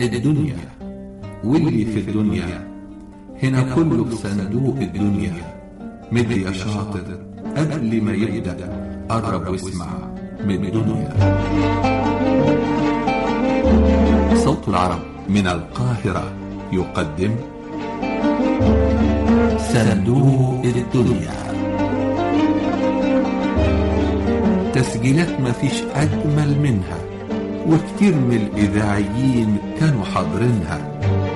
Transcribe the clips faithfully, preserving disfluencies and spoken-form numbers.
الدنيا واللي في الدنيا هنا كله في صندوق الدنيا. مد يا شاطر قبل ما يبدأ قرب واسمع من الدنيا. صوت العرب من القاهرة يقدم صندوق الدنيا. تسجيلات مفيش أجمل منها، وكتير من الإذاعيين كانوا حاضرينها.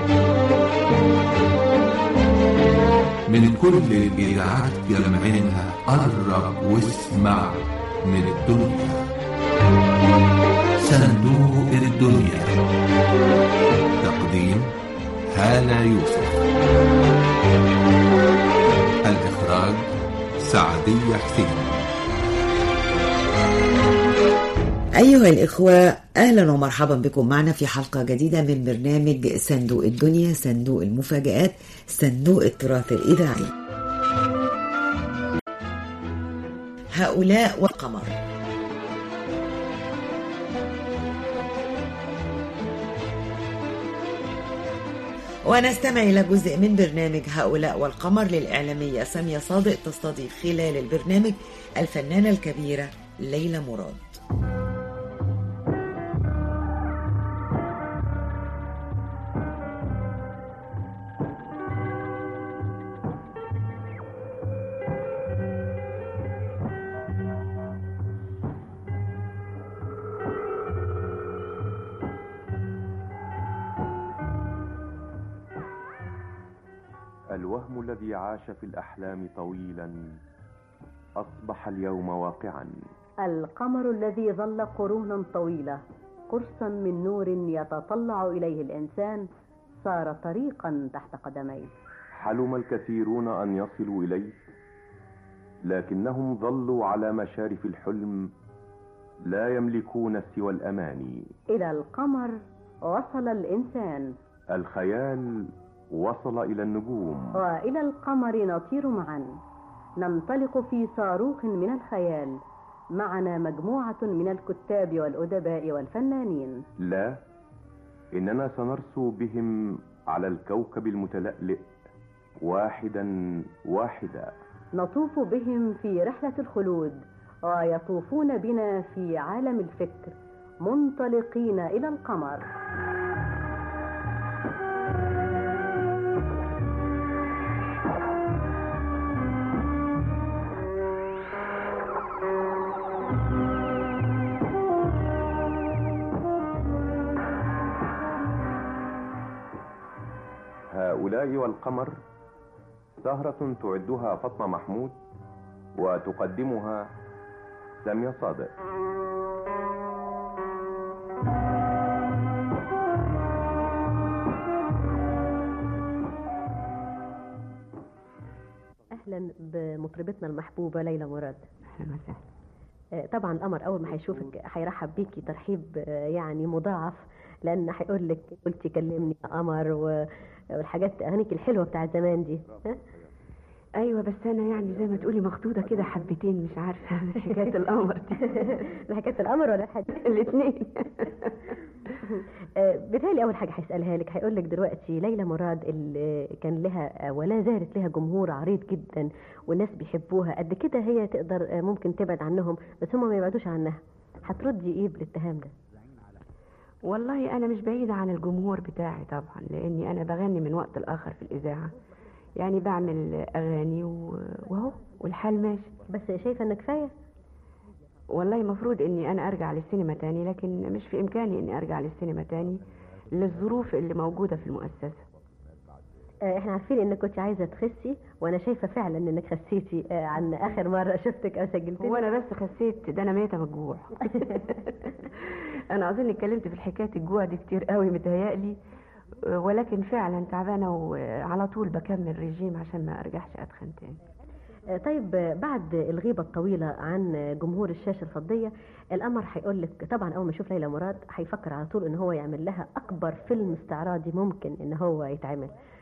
من كل الإذاعات جمعينها قرب واسمع من الدنيا. صندوق الدنيا. تقديم هالة يوسف. الإخراج سعدية حسين. أيها الإخوة، أهلا ومرحبا بكم معنا في حلقة جديدة من برنامج صندوق الدنيا، صندوق المفاجآت، صندوق التراث الإذاعي. هؤلاء والقمر. ونستمع إلى جزء من برنامج هؤلاء والقمر للإعلامية سامية صادق، تستضيف خلال البرنامج الفنانة الكبيرة ليلى مراد. الوهم الذي عاش في الأحلام طويلا أصبح اليوم واقعا. القمر الذي ظل قرونا طويلة قرصا من نور يتطلع إليه الإنسان صار طريقا تحت قدميه. حلم الكثيرون أن يصلوا إليه، لكنهم ظلوا على مشارف الحلم لا يملكون سوى الأماني. إلى القمر وصل الإنسان، الخيال وصل إلى النجوم، وإلى القمر نطير معا، ننطلق في صاروخ من الخيال. معنا مجموعة من الكتاب والأدباء والفنانين. لا، إننا سنرسو بهم على الكوكب المتلألئ واحدا واحدا. نطوف بهم في رحلة الخلود، ويطوفون بنا في عالم الفكر منطلقين إلى القمر. هؤلاء والقمر سهرة تعدها فاطمة محمود وتقدمها سامية صادق. أهلا بمطربتنا المحبوبة ليلى مراد. أهلا وسهلا. طبعا القمر أول ما هيشوفك هيرحب بيكي ترحيب يعني مضاعف، لأن هيقول لك قلتي كلمني يا قمر والحاجات أغانيك الحلوة بتاع زمان دي. ها؟ ايوه، بس انا يعني زي ما تقولي مخطوطه كده حبتين، مش عارفه حكايه القمر دي. حكايه القمر ولا الحديث؟ الاثنين. بتهيألي اول حاجه هيسالها لك هيقول لك دلوقتي ليلى مراد اللي كان لها ولا زالت لها جمهور عريض جدا والناس بيحبوها قد كده، هي تقدر ممكن تبعد عنهم بس هم ما يبعدوش عنها، هتردي ايه بالاتهام ده؟ والله انا مش بعيده عن الجمهور بتاعي طبعا، لاني انا بغني من وقت لاخر في الاذاعه، يعني بعمل اغاني وهو والحال ماشي. بس شايفه ان كفايه؟ والله مفروض اني انا ارجع للسينما تاني، لكن مش في امكاني اني ارجع للسينما تاني للظروف اللي موجوده في المؤسسه. احنا عارفين انك كنت عايزه تخسي، وانا شايفه فعلا انك خسيتي عن اخر مره شفتك او سجلت. وانا بس خسيت ده انا ميته من الجوع. انا اظن اتكلمت في الحكايه الجوع دي كتير قوي متهيألي، ولكن فعلا تعبانه وعلى طول بكمل ريجيم عشان ما ارجعش اتخن تاني. طيب بعد الغيبه الطويله عن جمهور الشاشه الفضيه، القمر هيقول لك طبعا اول ما يشوف ليلى مراد هيفكر على طول ان هو يعمل لها اكبر فيلم استعراضي ممكن ان هو يتعمل.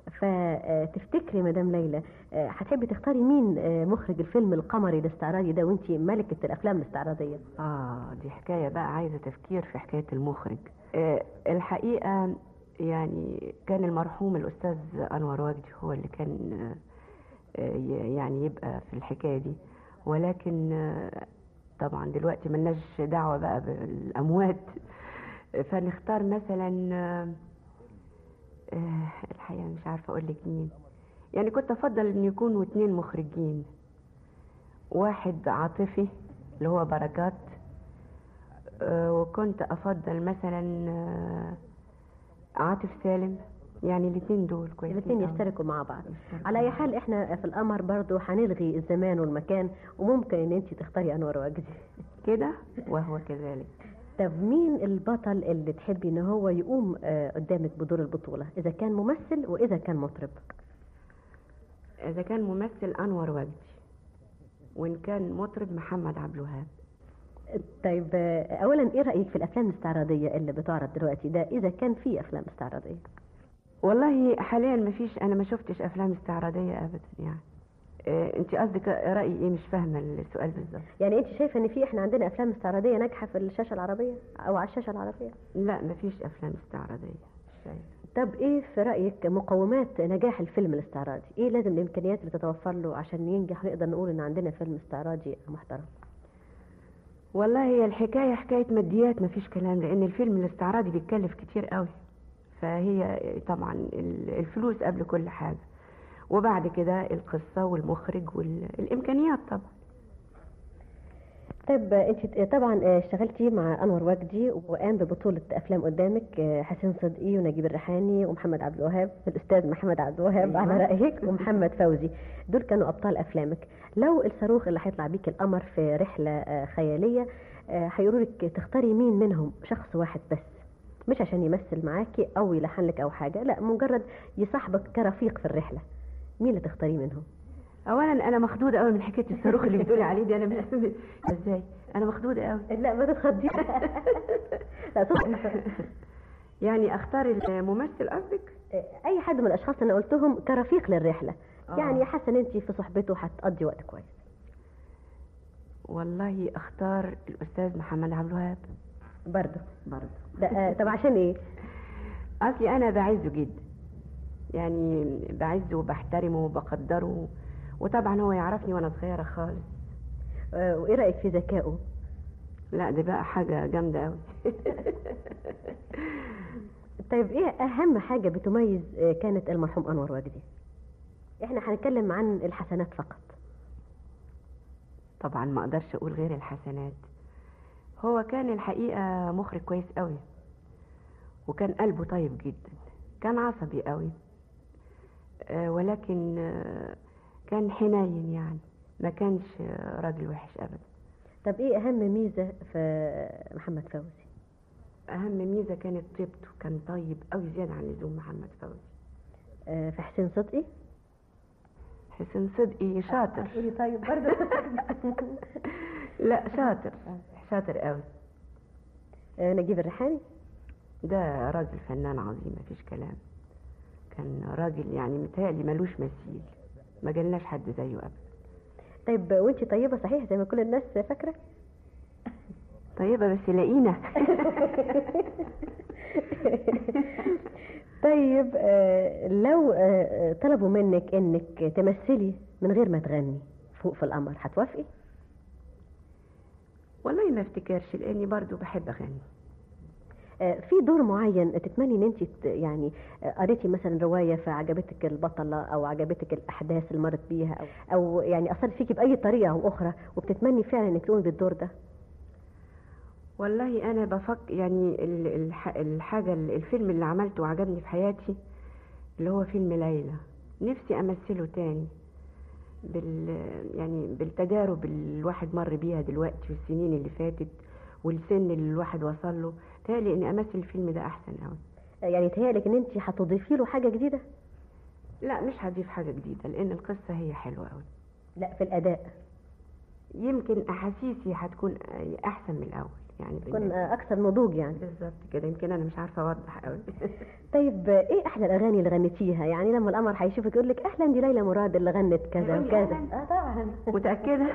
فتفتكري مدام ليلى هتحبي تختاري مين مخرج الفيلم القمري الاستعراضي ده وانت ملكة الافلام الاستعراضية؟ اه دي حكاية بقى عايزة تفكير في حكاية المخرج. آه الحقيقة يعني كان المرحوم الأستاذ أنور وجدي هو اللي كان آه يعني يبقى في الحكاية دي، ولكن آه طبعا دلوقتي ملناش دعوة بقى بالأموات، فنختار مثلا آه آه الحقيقة مش عارفة أقول لك مين. يعني كنت أفضل أن يكونوا اتنين مخرجين، واحد عاطفي اللي هو بركات، آه وكنت أفضل مثلا آه عاطف سالم. يعني الاثنين دول كويسين، الاثنين يشتركوا مع بعض. على اي حال احنا في القمر برضو هنلغي الزمان والمكان، وممكن ان انت تختاري انور وجدي كده وهو كذلك. طب مين البطل اللي تحبي ان هو يقوم آه قدامك بدور البطولة، اذا كان ممثل واذا كان مطرب؟ اذا كان ممثل انور وجدي، وان كان مطرب محمد عبد الوهاب. طيب اولا ايه رايك في الافلام الاستعراضيه اللي بتعرض دلوقتي ده، اذا كان في افلام استعراضيه؟ والله حاليا ما فيش، انا ما شفتش افلام استعراضيه ابدا. يعني إيه انت قصدك رايي ايه؟ مش فاهمه السؤال بالظبط. يعني انت شايفه ان في احنا عندنا افلام استعراضيه ناجحه في الشاشه العربيه او على الشاشه العربيه؟ لا ما فيش افلام استعراضيه. شايف. طب ايه في رايك مقومات نجاح الفيلم الاستعراضي؟ ايه لازم الامكانيات اللي تتوفر له عشان ينجح ونقدر نقول ان عندنا فيلم استعراضي محترم؟ والله هي الحكايه حكايه ماديات، ما فيش كلام، لان الفيلم الاستعراضي بيتكلف كتير قوي، فهي طبعا الفلوس قبل كل حاجه، وبعد كده القصه والمخرج والامكانيات طبعا. طيب انت طبعا اشتغلتي مع انور وجدي وقام ببطوله افلام قدامك حسين صدقي ونجيب الريحاني ومحمد عبد الوهاب، الاستاذ محمد عبد الوهاب أيوة. على رايك، ومحمد فوزي، دول كانوا ابطال افلامك. لو الصاروخ اللي هيطلع بيك القمر في رحله خياليه هيقولوا لك تختاري مين منهم، شخص واحد بس، مش عشان يمثل معاكي او يلحن لك او حاجه، لا مجرد يصاحبك كرفيق في الرحله، مين اللي تختاري منهم؟ اولا انا مخدوده قوي من حكايه الصاروخ اللي بتقولي عليه دي. انا مش ازاي انا مخدوده قوي. لا ما تتخضيش. لا صح. يعني اختار الممثل قصدك؟ اي حد من الاشخاص اللي انا قلتهم كرفيق للرحله. آه. يعني حاسه ان انت في صحبته هتقضي وقت كويس. والله اختار الاستاذ محمد عبد الوهاب. برضه برضه ده طب عشان ايه؟ اصلي انا بعزه جدا، يعني بعزه وبحترمه وبقدره، وطبعا هو يعرفني وانا صغيره خالص. أه وايه رايك في ذكائه؟ لا ده بقى حاجه جامده قوي. طيب ايه اهم حاجه بتميز كانت المرحوم انور وجدي؟ احنا هنتكلم عن الحسنات فقط. طبعا ما اقدرش اقول غير الحسنات. هو كان الحقيقه مخرج كويس قوي، وكان قلبه طيب جدا، كان عصبي قوي، أه ولكن أه كان حنين، يعني ما كانش راجل وحش ابدا. طب ايه اهم ميزه في محمد فوزي؟ اهم ميزه كانت طيبته، كان طيب قوي زياده عن اللزوم محمد فوزي. أه في حسين صدقي؟ حسين صدقي شاطر. قولي طيب برضه. لا شاطر شاطر قوي. أه نجيب الريحاني؟ ده راجل فنان عظيم مفيش كلام، كان راجل يعني متهيألي ملوش مثيل، ما جالناش حد زيه ابدا. طيب وانتي طيبه صحيح زي ما كل الناس فاكره؟ طيبه بس لاقينا. طيب آه لو آه طلبوا منك انك تمثلي من غير ما تغني فوق في القمر هتوافقي؟ والله ما افتكرش، لاني برضو بحب اغني. في دور معين تتمني ان انت يعني قريتي مثلا روايه فعجبتك البطله او عجبتك الاحداث اللي مرت بيها او او يعني اثرت فيكي باي طريقه او اخرى وبتتمني فعلا انك تقومي بالدور ده؟ والله انا بفكر يعني الحاجه الفيلم اللي عملته وعجبني في حياتي اللي هو فيلم ليلى، نفسي امثله تاني بال يعني بالتجارب اللي الواحد مر بيها دلوقتي في السنين اللي فاتت والسن اللي الواحد وصل له. تهيألي اني امثل الفيلم ده احسن قوي. يعني تهيألك ان انت هتضيفي له حاجه جديده؟ لا مش هضيف حاجه جديده، لان القصه هي حلوه قوي. لا في الاداء. يمكن احاسيسي هتكون احسن من الاول، يعني تكون اكثر نضوج يعني. بالظبط كده، يمكن انا مش عارفه اوضح قوي. طيب ايه احلى الاغاني اللي غنيتيها؟ يعني لما القمر هيشوفك يقول لك اهلا دي ليلى مراد اللي غنت كذا وكذا. اه طبعا متاكده.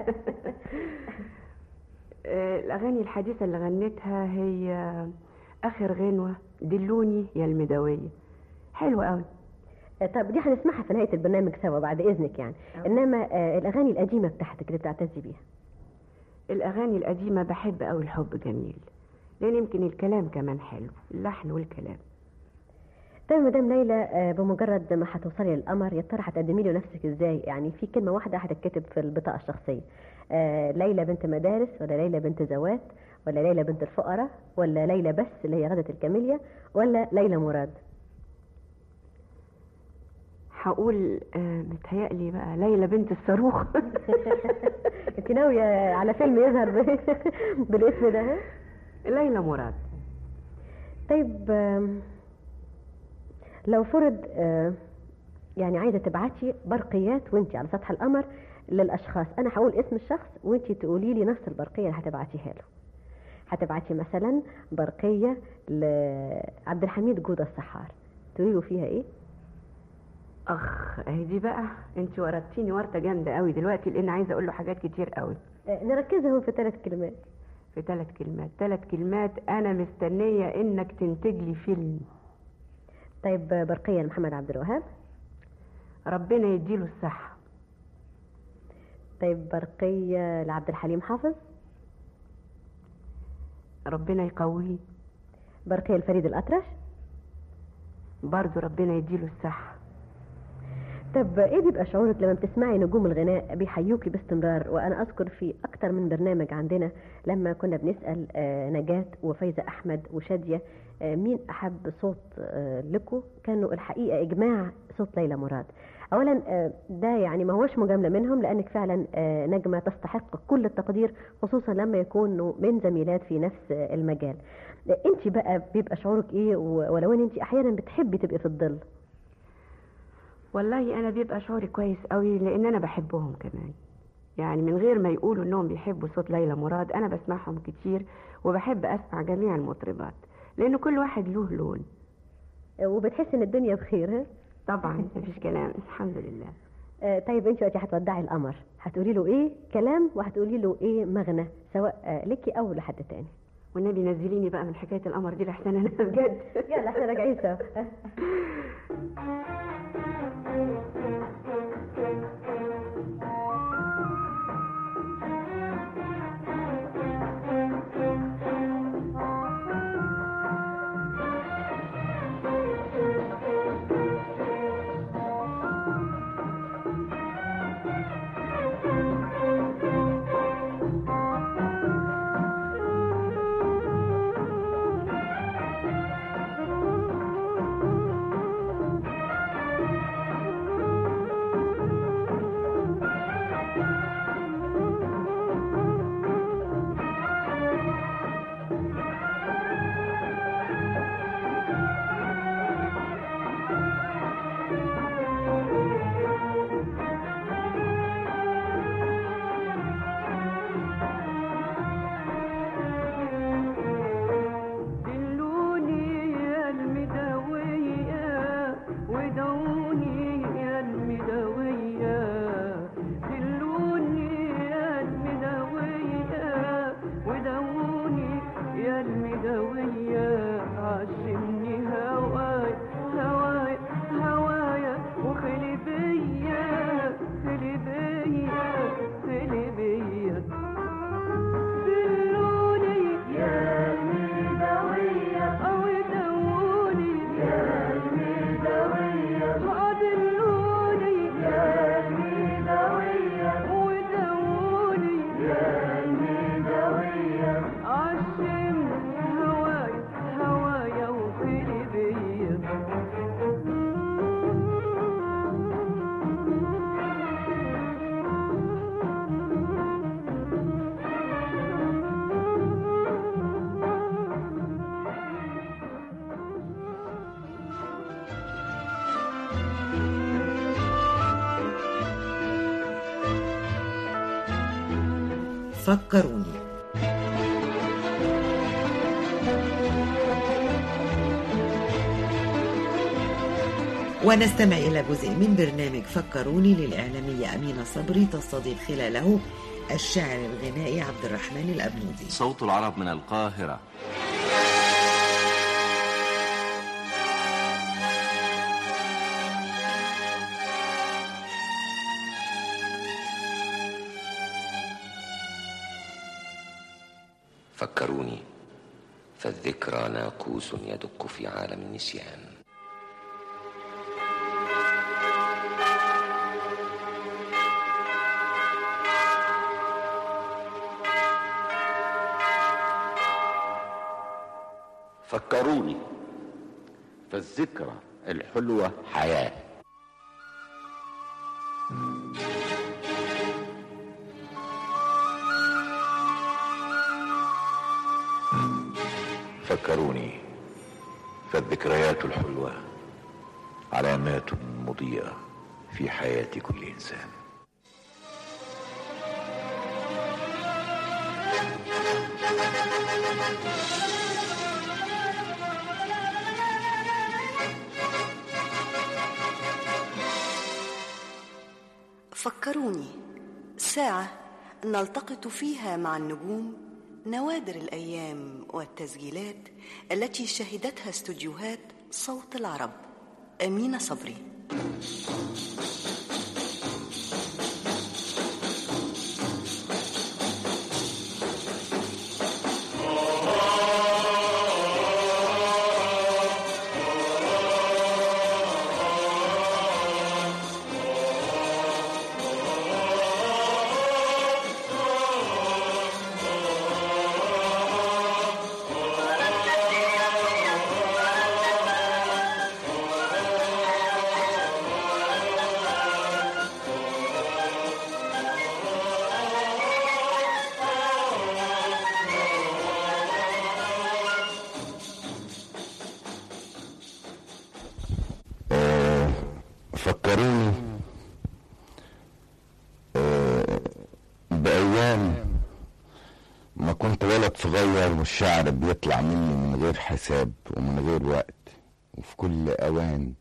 الاغاني الحديثه اللي غنتها هي اخر غنوه دلوني يا المداويه، حلوه قوي. طب دي هنسمعها في نهايه البرنامج سوا بعد اذنك يعني. أوه. انما الاغاني القديمه بتاعتك اللي بتعتزي بيها؟ الاغاني القديمه بحب قوي الحب جميل، لان يمكن الكلام كمان حلو، اللحن والكلام. طيب مدام ليلى، بمجرد ما هتوصلي للقمر يا ترى هتقدمي له نفسك ازاي؟ يعني في كلمه واحده هتتكتب في البطاقه الشخصيه، ليلى بنت مدارس، ولا ليلى بنت زوات، ولا ليلى بنت الفقراء، ولا ليلى بس اللي هي غدة الكاميليا، ولا ليلى مراد؟ هقول آه متهيألي بقى ليلى بنت الصاروخ. انت ناويه على فيلم يظهر بالاسم ده؟ ليلى مراد. طيب لو فرض يعني عايزه تبعتي برقيات وانت على سطح القمر للاشخاص، انا هقول اسم الشخص وانت تقولي لي نفس البرقيه اللي هتبعتيها له. هتبعتي مثلا برقيه لعبد الحميد جودة السحار، تقولي له فيها ايه؟ اخ اهي دي بقى انت ورطتيني ورطه جامده قوي دلوقتي، لان عايزه اقول له حاجات كتير قوي. نركزهم في ثلاث كلمات. في ثلاث كلمات ثلاث كلمات انا مستنيه انك تنتج لي فيلم. طيب برقيه لمحمد عبد الوهاب. ربنا يديله الصحه. طيب برقيه لعبد الحليم حافظ. ربنا يقويه. برقيه لفريد الأطرش. برضه ربنا يديله الصحه. طب ايه بيبقى شعورك لما بتسمعي نجوم الغناء بيحيوكي باستمرار؟ وانا اذكر في اكتر من برنامج عندنا لما كنا بنسال نجاة وفايزة احمد وشادية مين احب صوت لكم، كانوا الحقيقه اجماع صوت ليلى مراد. اولا ده يعني ما هوش مجامله منهم، لانك فعلا نجمه تستحق كل التقدير، خصوصا لما يكونوا من زميلات في نفس المجال. انت بقى بيبقى شعورك ايه، ولو ان انت احيانا بتحبي تبقي في الظل؟ والله انا بيبقى شعوري كويس قوي، لان انا بحبهم كمان، يعني من غير ما يقولوا انهم بيحبوا صوت ليلى مراد انا بسمعهم كتير، وبحب اسمع جميع المطربات، لان كل واحد له لون. وبتحس ان الدنيا بخير؟ طبعا مفيش كلام، الحمد لله. آه طيب انت وقتي هتودعي القمر هتقولي له ايه كلام وهتقولي له ايه مغنى، سواء آه ليكي او لحد تاني؟ والنبي نزليني بقى من حكايه القمر دي لحسن انا بجد. يلا احنا راجعين سوا. فكروني. ونستمع إلى جزء من برنامج فكروني للإعلامية أمينة صبري، تستضيف خلاله الشاعر الغنائي عبد الرحمن الأبنودي. صوت العرب من القاهرة. فكروني فالذكرى ناقوس يدق في عالم النسيان. فكروني فالذكرى الحلوة حياة. فكروني فالذكريات الحلوة علامات مضيئة في حياة كل إنسان. فكروني ساعة نلتقط فيها مع النجوم نوادر الأيام والتسجيلات التي شهدتها استوديوهات صوت العرب. أمينة صبري. فكروني بأيام ما كنت ولد صغير والشعر بيطلع مني من غير حساب ومن غير وقت وفي كل أوان،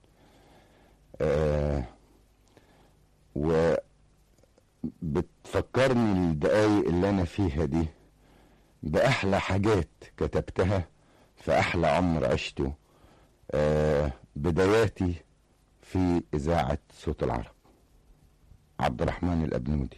وبتفكرني الدقايق اللي أنا فيها دي بأحلى حاجات كتبتها في أحلى عمر عشته، بداياتي في إذاعة صوت العرب. عبد الرحمن الأبنودي.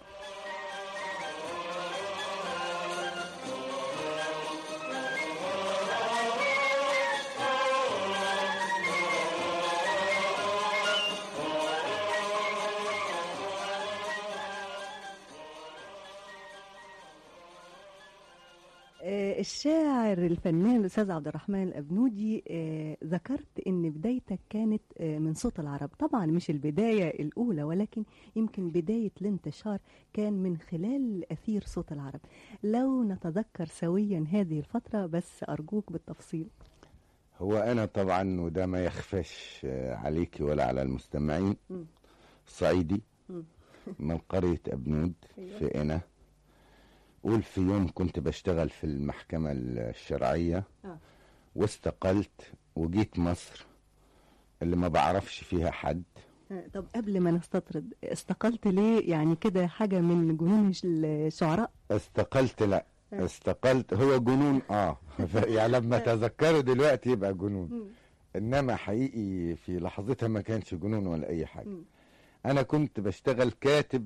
الشاعر الفنان الأستاذ عبد الرحمن الأبنودي، آه ذكرت أن بدايتك كانت آه من صوت العرب. طبعا مش البداية الأولى، ولكن يمكن بداية الانتشار كان من خلال أثير صوت العرب. لو نتذكر سويا هذه الفترة بس أرجوك بالتفصيل. هو أنا طبعا وده ما يخفاش عليك ولا على المستمعين، م. صعيدي م. من قرية أبنود في قنا. قول في يوم كنت بشتغل في المحكمة الشرعية آه. واستقلت وجيت مصر اللي ما بعرفش فيها حد. آه. طب قبل ما نستطرد، استقلت ليه؟ يعني كده حاجة من جنون الشعراء؟ استقلت لا آه. استقلت هو جنون اه يعني لما تذكره دلوقتي يبقى جنون م. انما حقيقي في لحظتها ما كانش جنون ولا اي حاجة. م. انا كنت بشتغل كاتب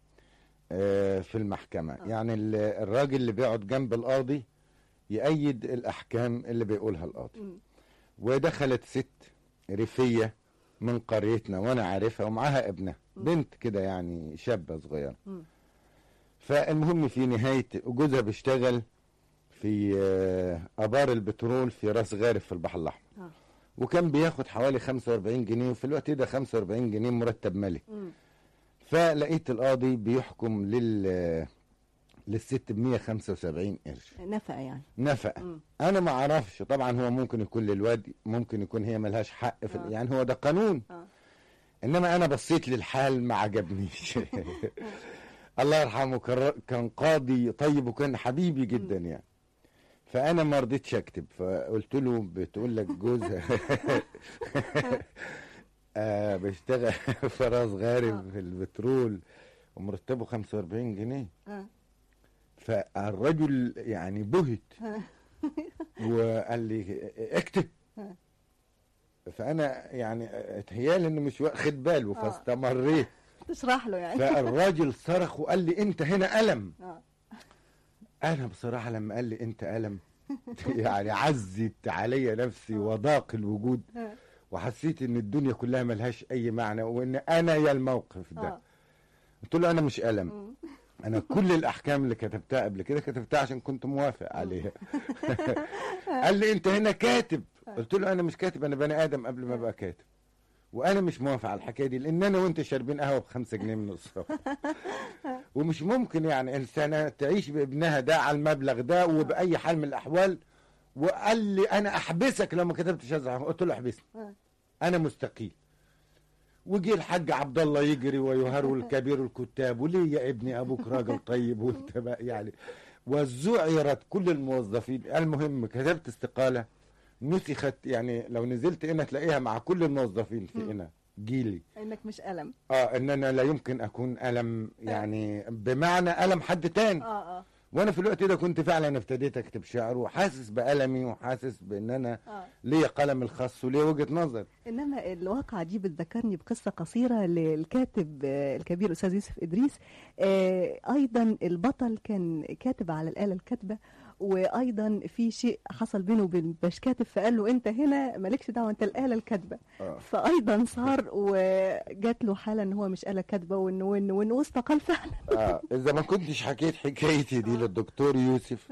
في المحكمة، أوه. يعني الراجل اللي بيقعد جنب القاضي يأيد الأحكام اللي بيقولها القاضي. م. ودخلت ست ريفية من قريتنا وأنا عارفها ومعاها ابنها، م. بنت كده يعني شابة صغيرة. م. فالمهم في نهاية جوزها بيشتغل في أبار البترول في راس غارف في البحر الأحمر، أوه. وكان بياخد حوالي خمسة وأربعين جنيه، وفي الوقت ده خمسة وأربعين جنيه مرتب ملك. م. فلقيت القاضي بيحكم لل للست ب مية وخمسة وسبعين قرش نفقه، يعني نفقه. م. انا ما اعرفش طبعا، هو ممكن يكون للواد، ممكن يكون هي ملهاش حق في آه. يعني هو ده قانون. آه. انما انا بصيت للحال ما عجبنيش. الله يرحمه كان قاضي طيب وكان حبيبي جدا يعني. فانا ما رضيتش اكتب، فقلت له بتقول لك جوزها آه بيشتغل في راس غارب في البترول ومرتبه خمسة وأربعين جنيه. فالرجل يعني بهت وقال لي اكتب. فانا يعني اتهيالي انه مش واخد باله فاستمريت تشرح له يعني. فالراجل صرخ وقال لي انت هنا ألم. انا بصراحه لما قال لي انت ألم يعني عزت علي نفسي وضاق الوجود، وحسيت ان الدنيا كلها ملهاش اي معنى وان انا يا الموقف ده. قلت له انا مش ألم، انا كل الاحكام اللي كتبتها قبل كده كتبتها عشان كنت موافق عليها. قال لي انت هنا كاتب. قلت له انا مش كاتب، انا بني ادم قبل ما ابقى كاتب، وانا مش موافق على الحكايه دي لان انا وانت شاربين قهوه بخمسة جنيه من الصبح. ومش ممكن يعني انسانه تعيش بابنها ده على المبلغ ده وباي حال من الاحوال. وقال لي انا احبسك لو ما كتبتش هذا. قلت له احبسني، انا مستقيل. وجي الحاج عبد الله يجري ويهرول الكبير الكتاب، وليه يا ابني ابوك راجل طيب وانت بقى يعني. وزعرت كل الموظفين. المهم كتبت استقاله نسخت، يعني لو نزلت هنا تلاقيها مع كل الموظفين في هنا جيلي انك مش ألم. اه ان انا لا يمكن اكون ألم يعني بمعنى ألم حد تاني. اه اه وانا في الوقت ده كنت فعلا ابتديت اكتب شعر وحاسس بألمي وحاسس بان انا آه. ليا قلم الخاص وليا وجهة نظر. انما الواقعة دي بتذكرني بقصة قصيرة للكاتب الكبير الاستاذ يوسف ادريس. آه ايضا البطل كان كاتب على الآلة الكاتبة، وايضا في شيء حصل بينه وبين باش كاتب فقال له انت هنا مالكش دعوه انت الآلة الكاتبه. آه. فايضا صار وجات له حاله ان هو مش آلة كاتبه وانه وانه وانه واستقال فعلا. اه اذا ما كنتش حكيت حكايتي دي للدكتور يوسف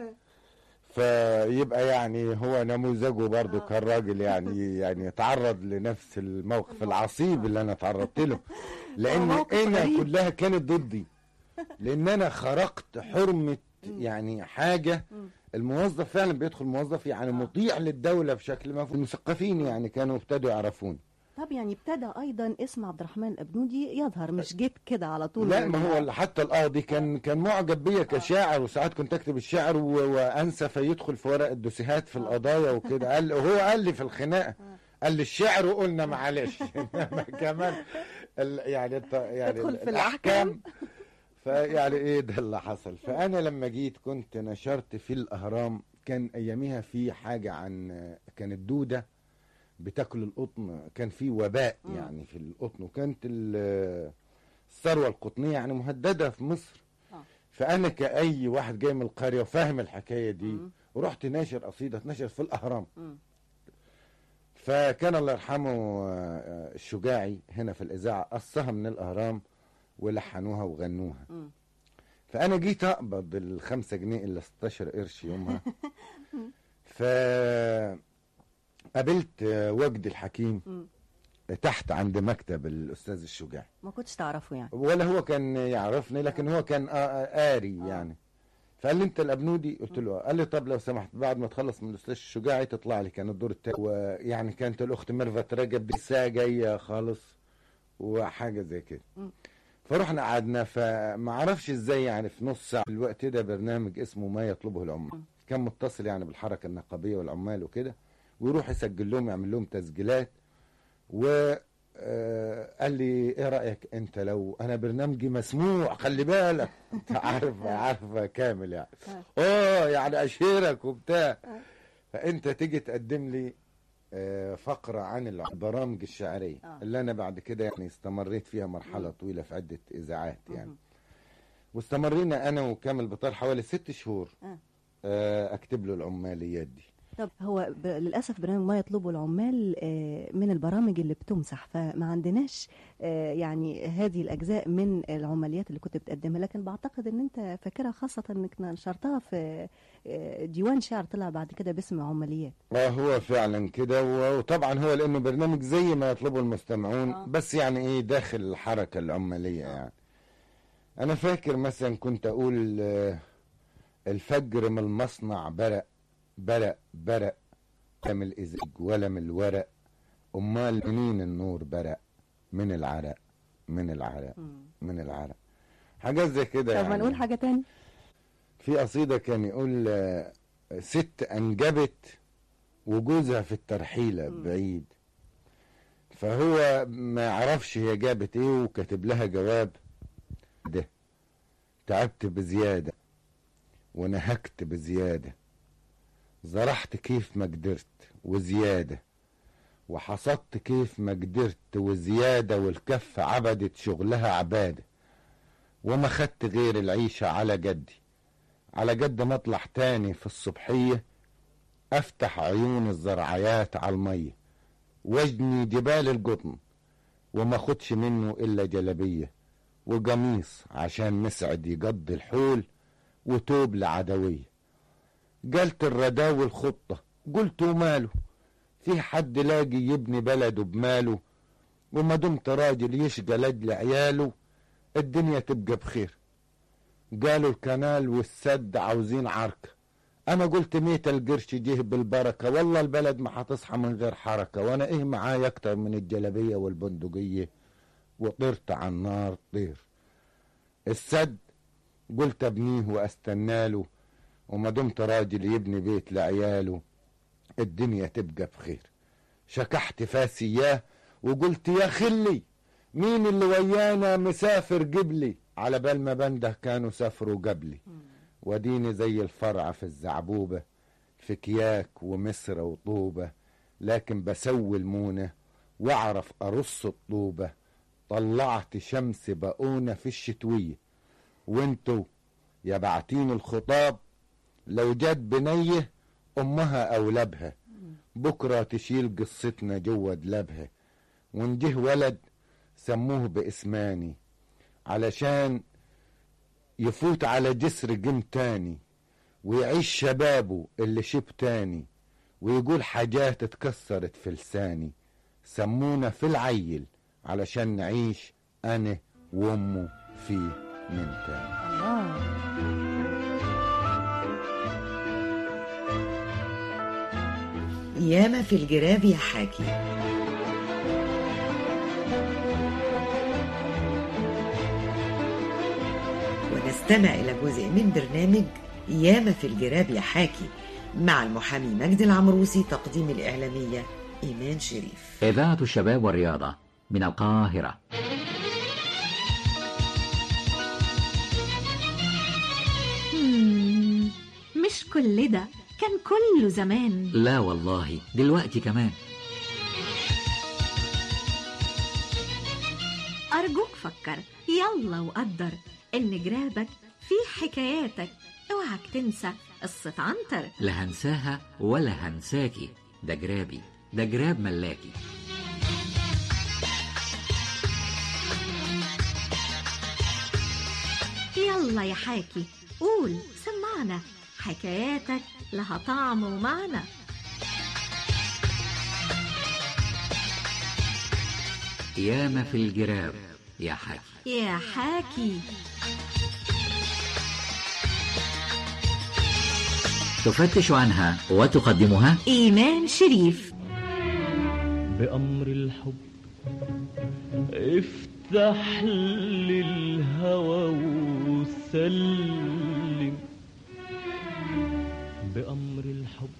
فيبقى يعني هو نموذجه برضه كان راجل يعني يعني تعرض لنفس الموقف العصيب اللي انا تعرضت له، لان انا كلها كانت ضدي، لان انا خرقت حرمه يعني حاجة. الموظف فعلا بيدخل موظف يعني مطيع للدولة بشكل مفهوم. المثقفين يعني كانوا ابتدوا يعرفون. طب يعني ابتدى ايضا اسم عبد الرحمن الابنودي يظهر، مش جيت كده على طول. لا ما هو حتى القاضي كان كان معجب بيا كشاعر، وساعات كنت اكتب الشعر وانسى فيدخل في ورق الدوسيهات في القضايا وكده. قال هو قال لي في الخناقة قال لي الشعر وقلنا معلش انما كمان يعني يعني تدخل في الاحكام. فيعني ايه ده اللي حصل. فانا لما جيت كنت نشرت في الاهرام، كان اياميها في حاجه عن كانت دوده بتاكل القطن، كان في وباء يعني في القطن، وكانت الثروه القطنيه يعني مهدده في مصر. فانا كاي واحد جاي من القريه وفاهم الحكايه دي ورحت ناشر قصيده اتنشرت في الاهرام. فكان الله يرحمه الشجاعي هنا في الاذاعه قصها من الاهرام ولحنوها وغنوها. م. فانا جيت اقبض الخمسة جنيه الا ستاشر قرش يومها. فقابلت وجدي الحكيم م. تحت عند مكتب الاستاذ الشجاعي. ما كنتش تعرفه يعني؟ ولا هو كان يعرفني، لكن هو كان قاري آه. يعني. فقال لي انت الابنودي؟ قلت له. قال لي طب لو سمحت بعد ما تخلص من الاستاذ الشجاعي تطلع لي. كان الدور التاني، ويعني كانت الاخت ميرفت رجب دي ساعه جايه خالص وحاجه زي كده. م. فرحنا قعدنا، فما اعرفش ازاي يعني في نص ساعه الوقت ده برنامج اسمه ما يطلبه العمال، كان متصل يعني بالحركه النقابيه والعمال وكده، ويروح يسجل لهم يعمل لهم تسجيلات. و قال لي ايه رايك انت لو انا برنامجي مسموع خلي بالك انت عارف عارف كامل يعني اه يعني اشهرك وبتاع، فانت تيجي تقدم لي فقرة عن البرامج الشعرية آه. اللي أنا بعد كده يعني استمريت فيها مرحلة مم. طويلة في عدة إذاعات يعني. مم. واستمرينا أنا وكامل بطال حوالي ست شهور آه. آه أكتب له العماليات دي. طب هو ب... للأسف برنامج ما يطلبه العمال آه من البرامج اللي بتمسح، فما عندناش آه يعني هذه الأجزاء من العمليات اللي كنت بتقدمها، لكن بعتقد أن أنت فاكرها خاصة أنك نشرتها في آه ديوان شعر طلع بعد كده باسم عمليات. اه هو فعلا كده، وطبعا هو لأنه برنامج زي ما يطلبه المستمعون آه. بس يعني إيه داخل الحركة العمالية آه. يعني. أنا فاكر مثلا كنت أقول آه الفجر من المصنع برق برق برق، لا من الإزاج ولا من الورق، أمال منين النور برق؟ من العرق من العرق من العرق. حاجات زي كده. طب يعني ما نقول حاجة تاني. في قصيدة كان يقول آه، ست أنجبت وجوزها في الترحيلة بعيد، فهو ما يعرفش هي جابت ايه، وكاتب لها جواب ده: تعبت بزيادة ونهكت بزيادة، زرعت كيف ما قدرت وزيادة، وحصدت كيف ما قدرت وزيادة، والكف عبدت شغلها عبادة، وما خدت غير العيشة على قدي، على قد ما اطلع تاني في الصبحية افتح عيون الزرعيات على المية، واجني جبال القطن وما خدش منه الا جلبية وقميص عشان مسعد يقضي الحول، وتوب لعدوية. قالت الرداوي الخطة، قلت وماله، في حد لاقي يبني بلده بماله، وما دمت راجل يشقى لاجل عياله الدنيا تبقى بخير. قالوا الكنال والسد عاوزين عركة، انا قلت ميت القرش جه بالبركة، والله البلد ما هتصحى من غير حركة، وانا ايه معايا اكتر من الجلبية والبندقية، وطرت على النار طير. السد قلت ابنيه واستناله، وما دمت راجل يبني بيت لعياله الدنيا تبقى بخير. شكحت فاسياه وقلت يا خلي مين اللي ويانا مسافر قبلي، على بال ما بنده كانوا سافروا قبلي، وديني زي الفرع في الزعبوبة، في كياك ومصر وطوبة، لكن بسوي المونة واعرف ارص الطوبة، طلعت شمس بقونة في الشتوية، وانتو يا بعتين الخطاب لو جت بنيه امها او لبها، بكرة تشيل قصتنا جوه دلبها، ونجه ولد سموه باسماني علشان يفوت على جسر جيم تاني، ويعيش شبابه اللي شب تاني، ويقول حاجات اتكسرت في لساني، سمونا في العيل علشان نعيش انا وامه فيه من تاني. ياما في الجراب يا حاكي. ونستمع إلى جزء من برنامج ياما في الجراب يا حاكي مع المحامي مجدي العمروسي، تقديم الإعلامية إيمان شريف. إذاعة الشباب والرياضة من القاهرة. مش كل ده كان كله زمان. لا والله دلوقتي كمان. أرجوك فكر يلا وقدر إن جرابك في حكاياتك، اوعك تنسى قصة عنتر. لا هنساها ولا هنساكي، ده جرابي ده جراب ملاكي. يلا يا حاكي قول سمعنا حكاياتك لها طعم ومعنى. ياما في الجراب يا حاكي. يا حاكي. تفتش عنها وتقدمها إيمان شريف. بأمر الحب افتح للهوى وسلم، بأمر الحب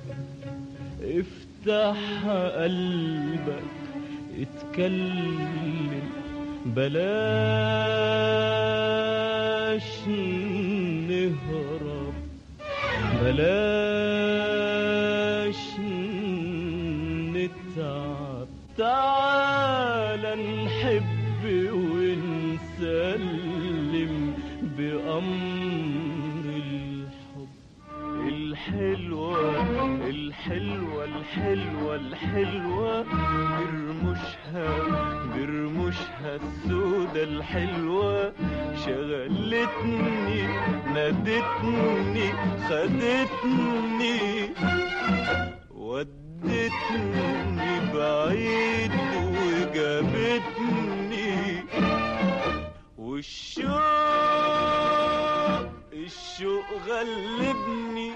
افتح قلبك اتكلم، بلاش نهرب بلاش نتعب، تعال نحب ونسلم، بأمر الحب الحلوة الحلوة الحلوة الحلوة، برمشها برمشها السودة الحلوة، شغلتني نادتني خدتني ودتني بعيد وجابتني، والشوق الشوق غلبني،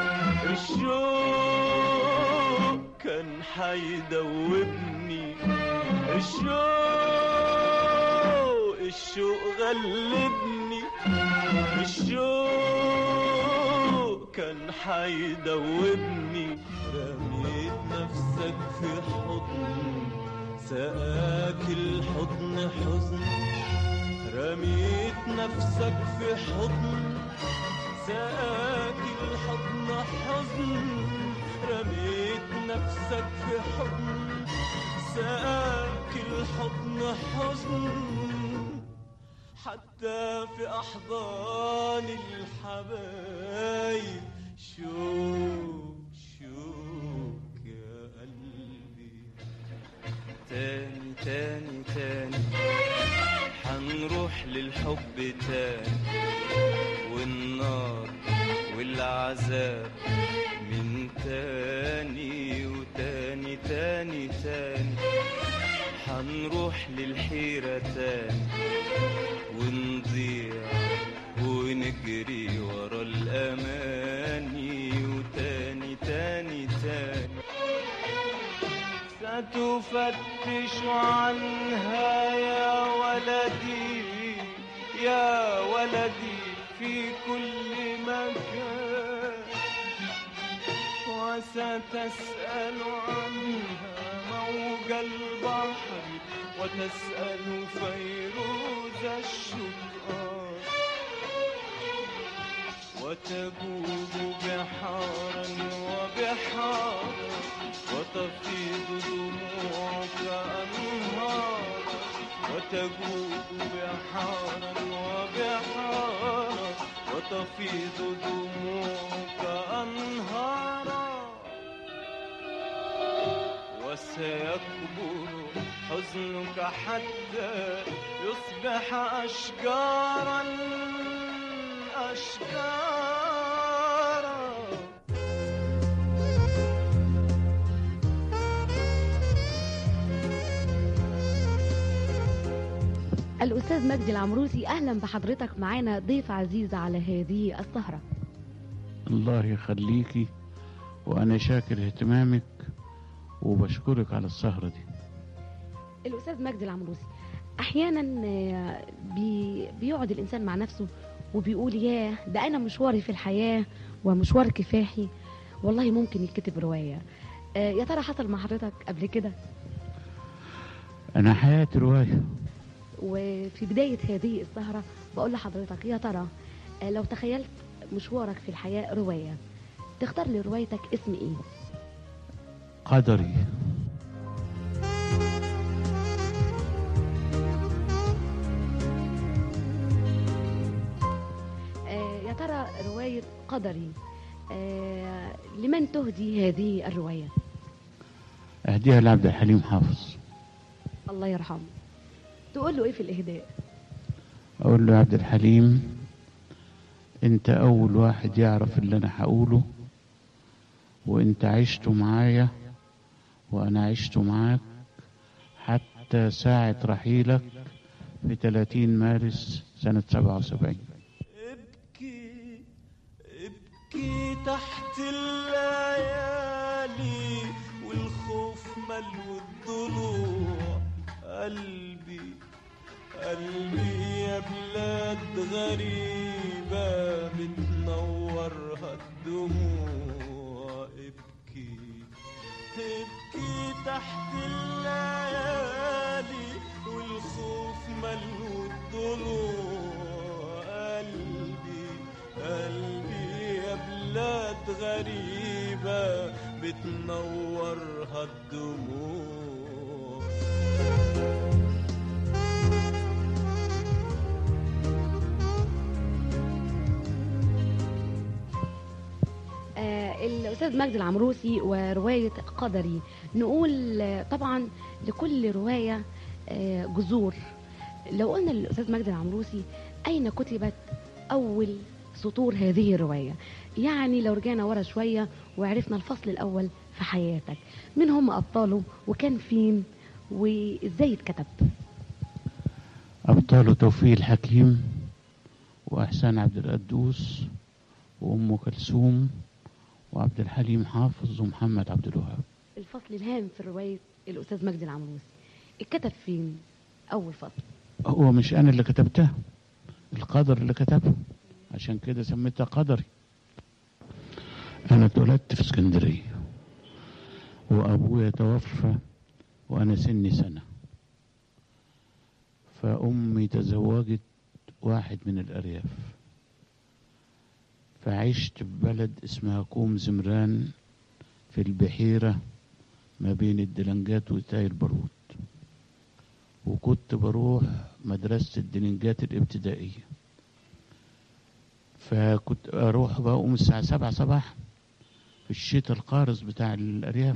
الشوق كان حيدوبني، الشوق الشوق غلبني، الشوق كان حيدوبني. رميت نفسك في حضن سقاك الحضن حزن، رميت نفسك في حضن سقاك الحضن حزن، رميت نفسك في حضن سقاك الحضن حزن. حتى في أحضان الحبايب شوق شوق يا قلبي. تاني تاني تاني حنروح للحب تاني، والنار والعذاب من تاني وتاني تاني تاني. حنروح للحيرة تاني ونضيع ونجري ورا الأماني وتاني تاني تاني. ستفتش عنها يا ولدي يا ولدي في كل مكان، وستسأل عنها موج البحر وتسأل فيروز الشطآن، وتجوب بحارا وبحارا وتفيض دموعك أنهارا، وتجوب بحارا وبحارا وتفيض دموعك أنهارا. وسيكبر حزنك حتى يصبح أشجارا أشجارا. الأستاذ مجدي العمروسي، أهلا بحضرتك معانا ضيف عزيز على هذه السهرة. الله يخليكي، وأنا شاكر اهتمامك وبشكرك على السهرة دي. الأستاذ مجدي العمروسي، أحيانا بي بيقعد الإنسان مع نفسه وبيقول ياه ده أنا مشواري في الحياة ومشوار كفاحي والله ممكن يتكتب رواية. يا ترى حصل مع حضرتك قبل كده؟ أنا حياتي رواية. وفي بداية هذه السهرة بقول لحضرتك يا ترى لو تخيلت مشوارك في الحياة رواية تختار لي روايتك اسم ايه؟ قدري. آه يا ترى رواية قدري آه لمن تهدي هذه الرواية؟ أهديها لعبد الحليم حافظ الله يرحمه. تقول له ايه في الإهداء؟ أقول له يا عبد الحليم انت أول واحد يعرف اللي أنا هقوله، وانت عشت معايا وأنا عشت معاك حتى ساعة رحيلك في ثلاثين مارس سنة سبعة وسبعين. ابكي ابكي تحت الليالي والخوف ملو الضلوع. قلبي قلبي يا بلاد غريبة بتنورها الدموع. ابكي ابكي تحت الليالي والخوف ملو الضلوع. قلبي قلبي يا بلاد غريبة بتنورها الدموع. الأستاذ مجدي العمروسي ورواية قدري، نقول طبعا لكل رواية جذور. لو قلنا للأستاذ مجدي العمروسي أين كتبت أول سطور هذه الرواية، يعني لو رجعنا ورا شوية وعرفنا الفصل الأول في حياتك، من هم أبطاله وكان فين وإزاي اتكتب؟ أبطاله توفيق الحكيم وإحسان عبد القدوس وأم كلثوم وعبد الحليم حافظ ومحمد عبد الوهاب. الفصل الهام في رواية الأستاذ مجدي العمروسي اتكتب فين أول فصل؟ هو مش أنا اللي كتبتها، القدر اللي كتبها، عشان كده سميتها قدري. أنا اتولدت في اسكندرية وأبويا توفى وأنا سني سنة، فأمي تزوجت واحد من الأرياف، فعشت في بلد اسمها كوم زمران في البحيرة ما بين الدلنجات وتاي البارود، وكنت بروح مدرسة الدلنجات الابتدائية. فكنت أروح بقوم الساعة سبعة صباح في الشتاء القارس بتاع الأرياف.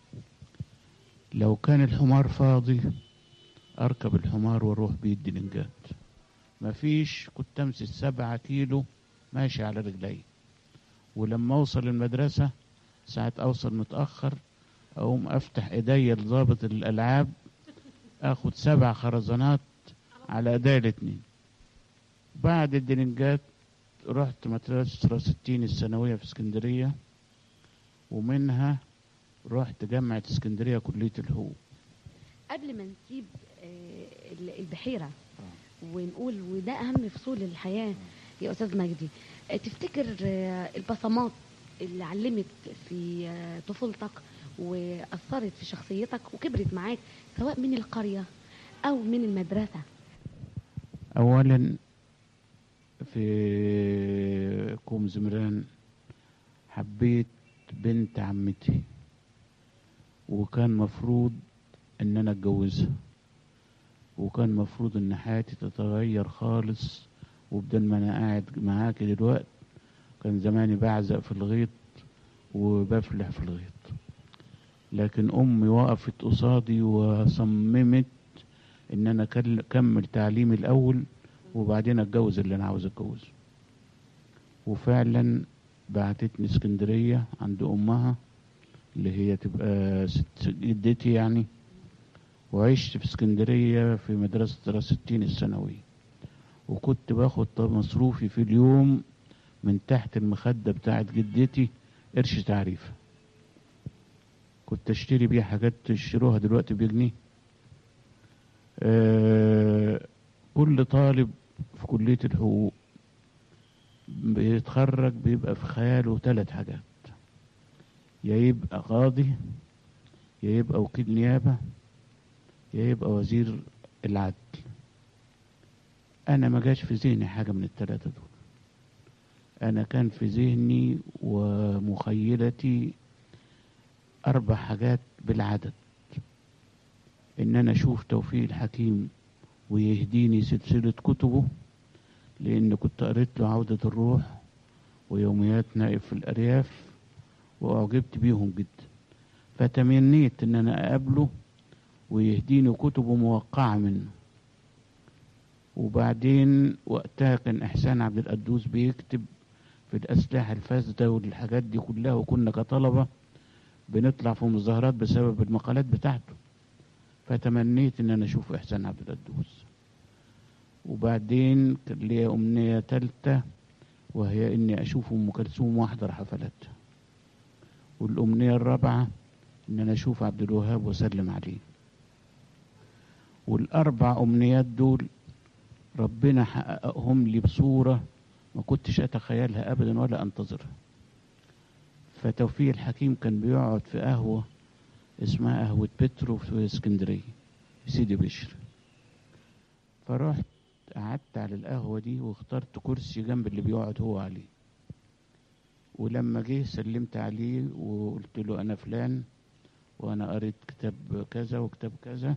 لو كان الحمار فاضي أركب الحمار وأروح بيه الدلنجات، مفيش كنت أمشي سبعة كيلو ماشي على رجلي. ولما أوصل المدرسة ساعات أوصل متأخر أقوم أفتح إيديا لضابط الألعاب أخد سبع خرزانات على إيديا الاتنين. بعد الدلنجات رحت مدرسة راس التين الثانوية في اسكندرية، ومنها رحت جامعة اسكندرية كلية الحقوق. قبل ما نسيب البحيرة ونقول وده أهم فصول الحياة يا أستاذ مجدي، تفتكر البصمات اللي علمت في طفولتك وأثرت في شخصيتك وكبرت معاك سواء من القرية أو من المدرسة؟ أولا في كوم زمران حبيت بنت عمتي، وكان مفروض ان انا اتجوزها، وكان مفروض ان حياتي تتغير خالص. وبدل ما انا قاعد معاك دلوقتي كان زماني بعزق في الغيط وبفلح في الغيط، لكن امي وقفت قصادي وصممت ان انا اكمل تعليمي الاول وبعدين اتجوز اللي انا عاوز اتجوزه. وفعلا بعتتني اسكندرية عند امها اللي هي تبقى ست جدتي يعني، وعشت في اسكندرية في مدرسة راس التين الثانوية، وكنت باخد مصروفي في اليوم من تحت المخدة بتاعت جدتي قرش تعريفة، كنت اشتري بيه حاجات تشتروها دلوقتي بجنيه. أه كل طالب في كلية الحقوق بيتخرج بيبقى في خياله ثلاث حاجات: يا يبقى قاضي، يا يبقى وكيل نيابة، يا يبقى وزير العدل. أنا ما جاش في ذهني حاجة من الثلاثة دول. أنا كان في ذهني ومخيلتي أربع حاجات بالعدد: إن أنا أشوف توفيق الحكيم ويهديني سلسلة كتبه، لأن كنت قريت له عودة الروح ويوميات نائب في الأرياف وأعجبت بيهم جدا، فتمنيت إن أنا أقابله ويهديني كتبه موقعة منه. وبعدين وقتها كان إحسان عبد القدوس بيكتب في الأسلحة الفاسدة والحاجات دي كلها، وكنا كطلبة بنطلع في مظاهرات بسبب المقالات بتاعته، فتمنيت إن أنا أشوف إحسان عبد القدوس. وبعدين كان لي أمنية ثالثة وهي إني أشوف أم كلثوم وأحضر حفلاتها. والأمنية الرابعة إن أنا أشوف عبد الوهاب وأسلم عليه. والأربع أمنيات دول ربنا حققهم لي بصورة ما كنتش أتخيلها أبدا ولا أنتظرها. فتوفيق الحكيم كان بيقعد في قهوة اسمها قهوة بترو في اسكندرية في سيدي بشر، فرحت قعدت على القهوة دي واخترت كرسي جنب اللي بيقعد هو عليه. ولما جه سلمت عليه وقلت له أنا فلان وأنا قريت كتاب كذا وكتاب كذا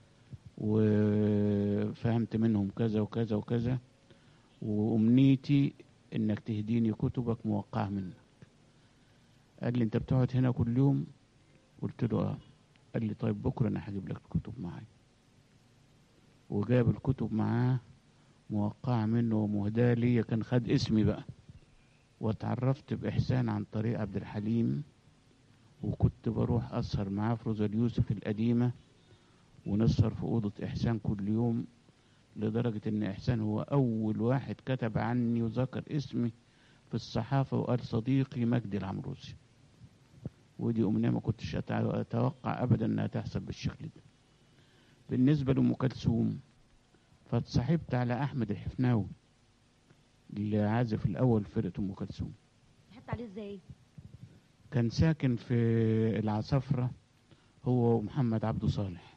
وفهمت منهم كذا وكذا وكذا، وأمنيتي إنك تهديني كتبك موقعة منك. قال لي أنت بتقعد هنا كل يوم؟ قلت له آه. قال لي طيب بكرة أنا هجيب لك الكتب معايا. وجاب الكتب معاه موقعة منه ومهداة لي، كان خد اسمي بقى. واتعرفت بإحسان عن طريق عبد الحليم، وكنت بروح أسهر معاه في روزا اليوسف القديمة ونسهر في أوضة إحسان كل يوم، لدرجة إن إحسان هو أول واحد كتب عني وذكر اسمي في الصحافة وقال صديقي مجدي العمروسي. ودي أمنية ما كنتش أتوقع أبدا أنها تحصل بالشكل ده. بالنسبة لأم كلثوم فاتصاحبت على أحمد الحفناوي اللي عازف الأول فرقة أم كلثوم. صاحبت عليه ازاي؟ كان ساكن في العصافرة هو ومحمد عبده صالح،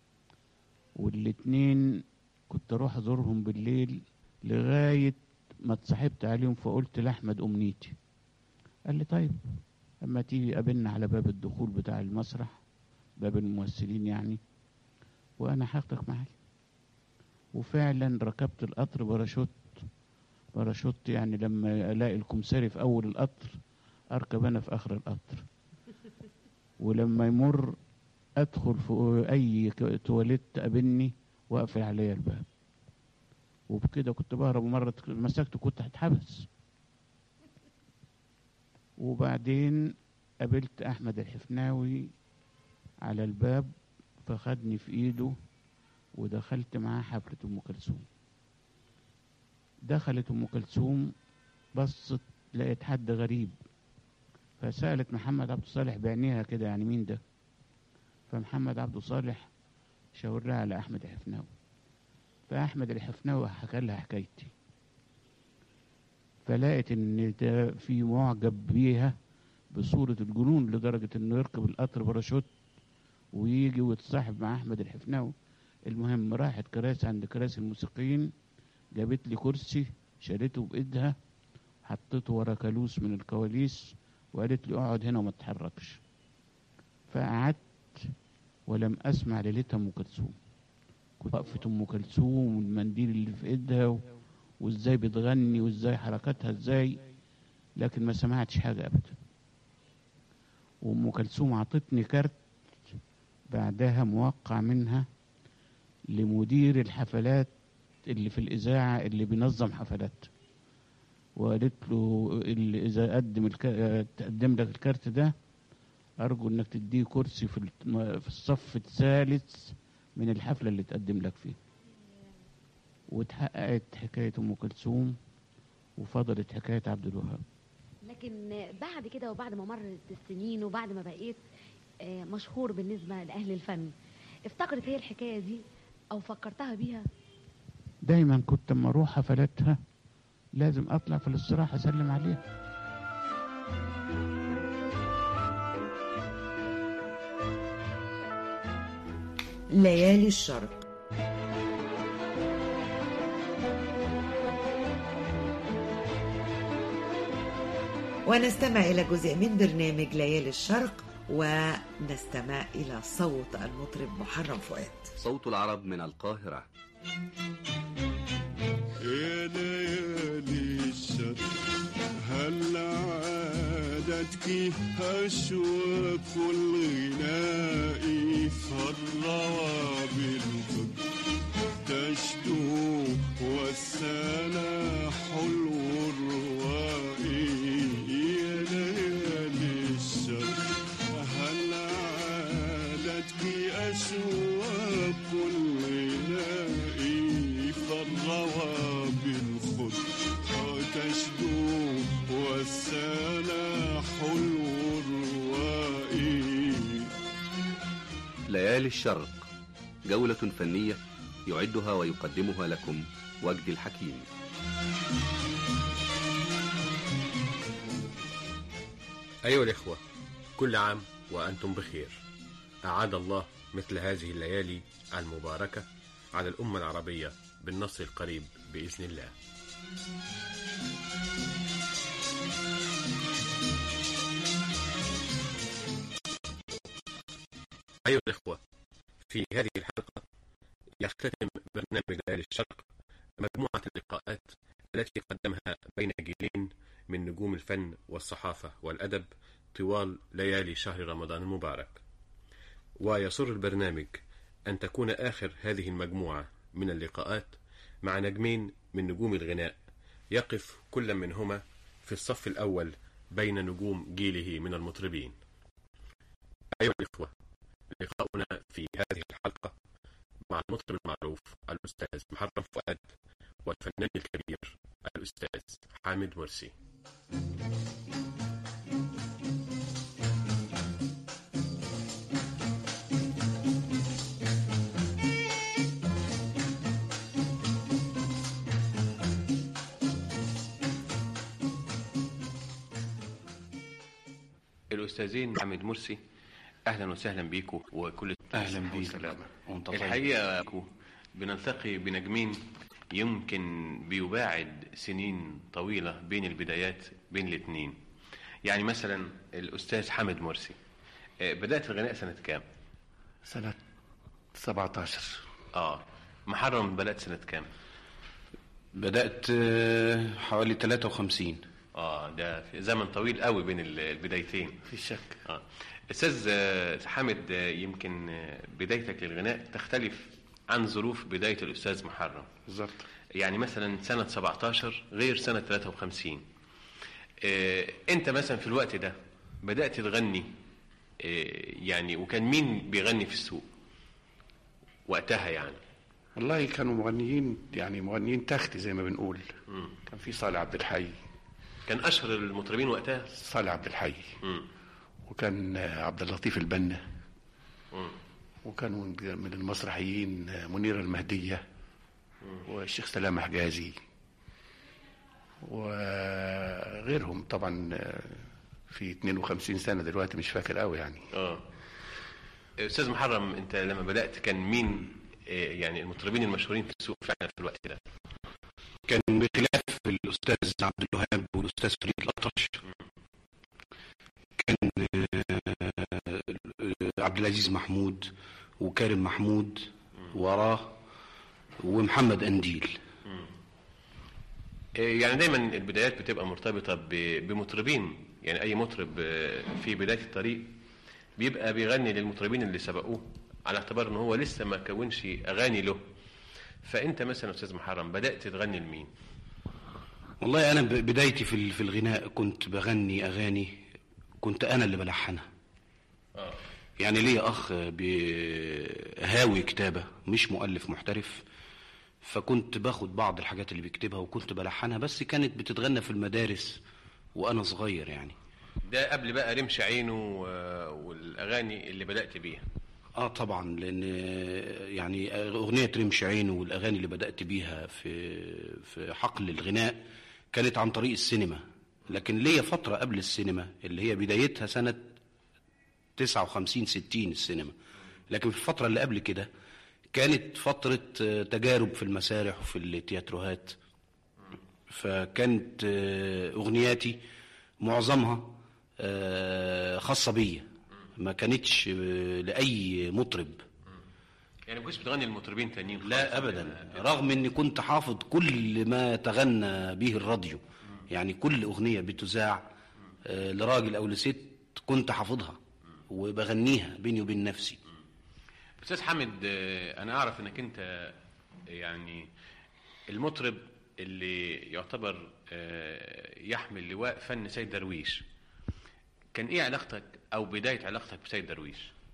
والاتنين كنت اروح ازورهم بالليل لغاية ما اتصاحبت عليهم. فقلت لأحمد أمنيتي، قال لي طيب اما تيجي قابلنا على باب الدخول بتاع المسرح، باب الممثلين يعني، وانا هاخدك معايا. وفعلا ركبت القطر باراشوت باراشوت يعني لما الاقي الكمساري في اول القطر اركب انا في اخر القطر، ولما يمر ادخل في اي تواليت تقابلني واقفل عليا الباب. وبكده كنت بهرب، ومره مسكته كنت هتحبس. وبعدين قابلت احمد الحفناوي على الباب فخدني في ايده ودخلت معاه حفلة ام كلثوم. دخلت ام كلثوم بصت لقيت حد غريب، فسألت محمد عبد الصالح بعينيها كده يعني مين ده؟ فمحمد عبد الصالح شاور لها على احمد الحفناوي. فاحمد الحفناوي حكى لها حكايتي، فلقيت ان ده في معجب بيها بصورة الجنون لدرجة انه يركب القطر باراشوت ويجي ويتصاحب مع احمد الحفناوي. المهم راحت كراسي عند كراسي الموسيقيين، جابت لي كرسي شالته بايدها، حطيته ورا كالوس من الكواليس وقالت لي اقعد هنا وما تتحركش. فقعدت ولم اسمع ليلتها ام كلثوم. كنت وقفت ام كلثوم والمنديل اللي في ايدها و... وازاي بتغني وازاي حركاتها ازاي، لكن ما سمعتش حاجه ابدا. وام كلثوم عطتني كارت بعدها موقع منها لمدير الحفلات اللي في الاذاعه اللي بينظم حفلات، وقالت له اللي اذا قدم الك... تقدم لك الكارت ده ارجو انك تديه كرسي في في الصف الثالث من الحفله اللي تقدم لك فيه. واتحققت حكايه ام كلثوم وفضلت حكايه عبد الوهاب. لكن بعد كده وبعد ما مرت السنين وبعد ما بقيت مشهور بالنسبه لاهل الفن، افتكرت هي الحكايه دي او فكرتها بيها؟ دايما كنت اما اروح حفلاتها لازم اطلع في الاستراحه اسلم عليها. ليالي الشرق. ونستمع إلى جزء من برنامج ليالي الشرق، ونستمع إلى صوت المطرب محرم فؤاد. صوت العرب من القاهرة. يا ليالي الشرق هل عادتك أشواق الغناء فالروى بالفكر تشدو والسنا حلو الروائي. يا ليالي الشرق هل عادتك أشواق الغناء فالروى بالخد تشدو والسنا حلو الروائي. ليالي الشرق، جولة فنية يعدها ويقدمها لكم وجدي الحكيم. أيها الإخوة، كل عام وأنتم بخير. أعاد الله مثل هذه الليالي المباركة على الأمة العربية بالنصر القريب بإذن الله. أيها الإخوة، في هذه الحلقة يختتم برنامج ليالي الشرق مجموعة اللقاءات التي قدمها بين جيلين من نجوم الفن والصحافة والأدب طوال ليالي شهر رمضان المبارك. ويسر البرنامج أن تكون آخر هذه المجموعة من اللقاءات مع نجمين من نجوم الغناء، يقف كل منهما في الصف الأول بين نجوم جيله من المطربين. أيها الإخوة، لقاؤنا في هذه الحلقة مع المطرب المعروف الأستاذ محرم فؤاد والفنان الكبير الأستاذ حامد مرسي. الأستاذين حامد مرسي، أهلا وسهلا بيكم وكل أهلا بيك. الحقيقة بنلتقي بنجمين يمكن بيباعد سنين طويلة بين البدايات بين الاثنين. يعني مثلا الأستاذ حامد مرسي، بدأت الغناء سنة كام؟ سنة سبعة عشر. آه محرم بدأت سنة كام؟ بدأت حوالي ثلاثة وخمسين. اه ده في زمن طويل قوي بين البدايتين. في شك. اه استاذ حامد، يمكن بدايتك للغناء تختلف عن ظروف بداية الأستاذ محرم. بالظبط. يعني مثلا سنة سبعتاشر غير سنة ثلاثة وخمسين. اه انت مثلا في الوقت ده بدأت تغني اه يعني، وكان مين بيغني في السوق وقتها يعني؟ والله كانوا مغنيين، يعني مغنيين تختي زي ما بنقول. م. كان في صالح عبد الحي، كان اشهر المطربين وقتها صالح عبد الحي. م. وكان عبد اللطيف البنا. م. وكانوا من المسرحيين منيرة المهدية. م. والشيخ سلام حجازي وغيرهم طبعا. في اثنين وخمسين سنة دلوقتي مش فاكر قوي يعني. اه استاذ محرم، انت لما بدأت كان مين يعني المطربين المشهورين في السوق فعلا في الوقت ده؟ كان بخلاف الأستاذ عبد الوهاب والأستاذ فريد الأطرش، كان عبد العزيز محمود وكارم محمود وراه ومحمد أنديل. يعني دايما البدايات بتبقى مرتبطة بمطربين، يعني أي مطرب في بداية الطريق بيبقى بيغني للمطربين اللي سبقوه على اعتبار ان هو لسه ما كونش اغاني له. فانت مثلا استاذ محرم بدات تغني لمين؟ والله انا بدايتي في في الغناء كنت بغني اغاني كنت انا اللي بلحنها. اه يعني ليا اخ هاوي كتابه مش مؤلف محترف، فكنت باخد بعض الحاجات اللي بيكتبها وكنت بلحنها، بس كانت بتتغنى في المدارس وانا صغير يعني. ده قبل بقى رمش عينه والاغاني اللي بدات بيها؟ اه طبعا، لان يعني اغنيه رمش عينه والاغاني اللي بدات بيها في في حقل الغناء كانت عن طريق السينما. لكن ليا فتره قبل السينما اللي هي بدايتها سنه تسعة وخمسين ستين السينما، لكن في الفتره اللي قبل كده كانت فتره تجارب في المسارح وفي التياتروهات. فكانت اغنياتي معظمها خاصه بيا، ما كانتش لأي مطرب. يعني ما كنتش بتغني للمطربين تانيين؟ لا أبدا، رغم أني كنت حافظ كل ما تغنى به الراديو. يعني كل أغنية بتذاع لراجل أو لست كنت حافظها وبغنيها بيني وبين نفسي. أستاذ حامد، أنا أعرف أنك أنت يعني المطرب اللي يعتبر يحمل لواء فن سيد درويش. كان ايه علاقتك او بداية علاقتك بسيد درويش؟